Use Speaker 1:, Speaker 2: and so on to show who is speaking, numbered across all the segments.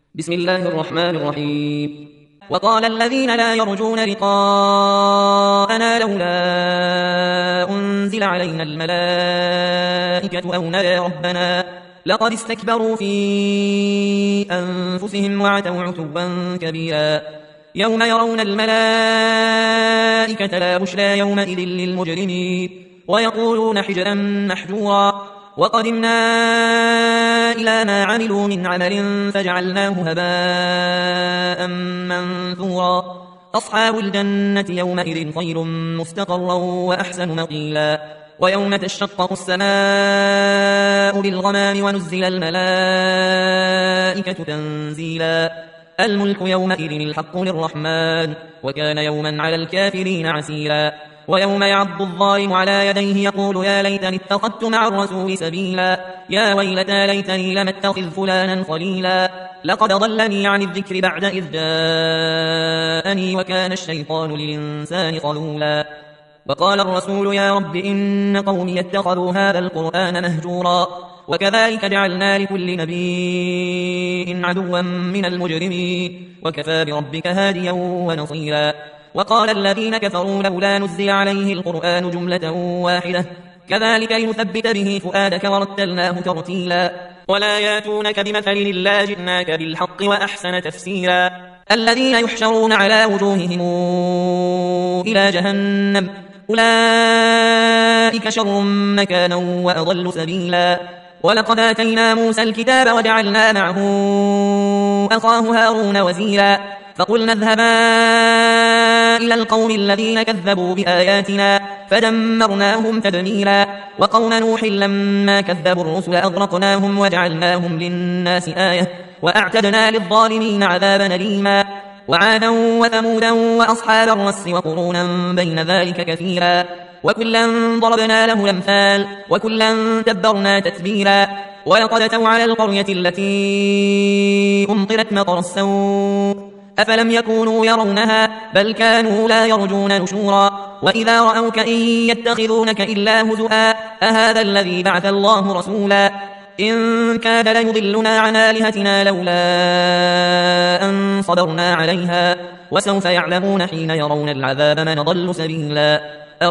Speaker 1: بسم الله الرحمن الرحيم. وقال الذين لا يرجون لقاءنا لولا أنزل علينا الملائكة أو نرى ربنا لقد استكبروا في أنفسهم وعتوا عتوا كبيرا. يوم يرون الملائكة لا بشرى يومئذ للمجرمين ويقولون حجرا محجورا. وقدمنا إلى ما عملوا من عمل فجعلناه هباء منثورا. أصحاب الجنة يومئذ خير مستقرا وأحسن مقيلا. ويوم تشقق السماء بالغمام ونزل الملائكة تنزيلا. الملك يومئذ الحق للرحمن وكان يوما على الكافرين عسيرا. ويوم يعض الظالم على يديه يقول يا ليتني اتخذت مع الرسول سبيلا. يا ويلتى ليتني لم اتخذ فلانا خليلا لقد ضلني عن الذكر بعد إذ جاءني وكان الشيطان للإنسان خذولا. وقال الرسول يا رب إن قومي اتخذوا هذا القرآن مهجورا. وكذلك جعلنا لكل نبي عدوا من المجرمين وكفى بربك هاديا ونصيرا. وقال الذين كفروا لولا نزل عليه القرآن جملة واحدة كذلك لنثبت به فؤادك ورتلناه ترتيلا. ولا ياتونك بمثل إلا جئناك بالحق وأحسن تفسيرا. الذين يحشرون على وجوههم إلى جهنم أولئك شر مكانا وأضل سبيلا. ولقد آتينا موسى الكتاب وجعلنا معه أخاه هارون وزيرا. فقلنا اذهبا إلى القوم الذين كذبوا بآياتنا فدمرناهم تدميرا. وقوم نوح لما كذبوا الرسل أغرقناهم وجعلناهم للناس آية وأعتدنا للظالمين عذابا أليما. وعادا وثمودا وأصحاب الرس وقرونا بين ذلك كثيرا. وكلا ضربنا له الأمثال وكلا تبرنا تتبيرا. ولقد أتوا على القرية التي أمطرت مطر السوء أفلم يكونوا يرونها بل كانوا لا يرجون نشورا. وإذا رأوك إن يتخذونك إلا هزؤا أهذا الذي بعث الله رسولا. إن كاد ليضلنا عن آلهتنا لولا أن صبرنا عليها وسوف يعلمون حين يرون العذاب من ضل سبيلا.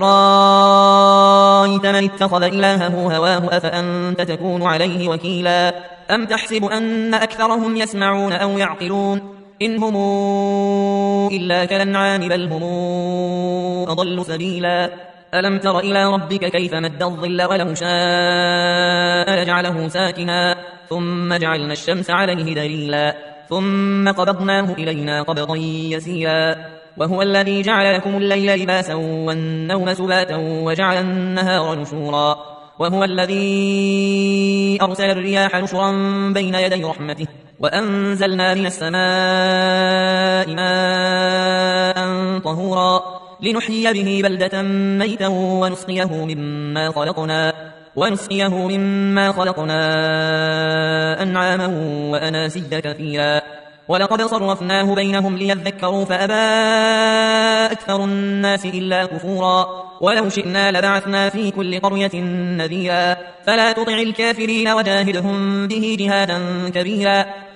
Speaker 1: أرايت من اتخذ إلهه هواه أفأنت تكون عليه وكيلا. أم تحسب أن أكثرهم يسمعون أو يعقلون إن هم إلا كالأنعام بل هم أضل سبيلا. ألم تر إلى ربك كيف مد الظل ولو شاء لجعله ساكنا ثم جعلنا الشمس عليه دليلا ثم قبضناه إلينا قبضا يسيرا. وهو الذي جعل لكم الليل لباسا والنوم سباتا وجعل النهار نشورا. وهو الذي أرسل الرياح نشرا بين يدي رحمته وأنزلنا من السماء ماء طهورا لنحيي به بلدة ميتا ونسقيه مما خلقنا أنعاما وأناسيا كثيرا. ولقد صرفناه بينهم ليذكروا فأبى أكثر الناس إلا كفورا. ولو شئنا لبعثنا في كل قرية نذيرا فلا تطع الكافرين وجاهدهم به جهادا كبيرا.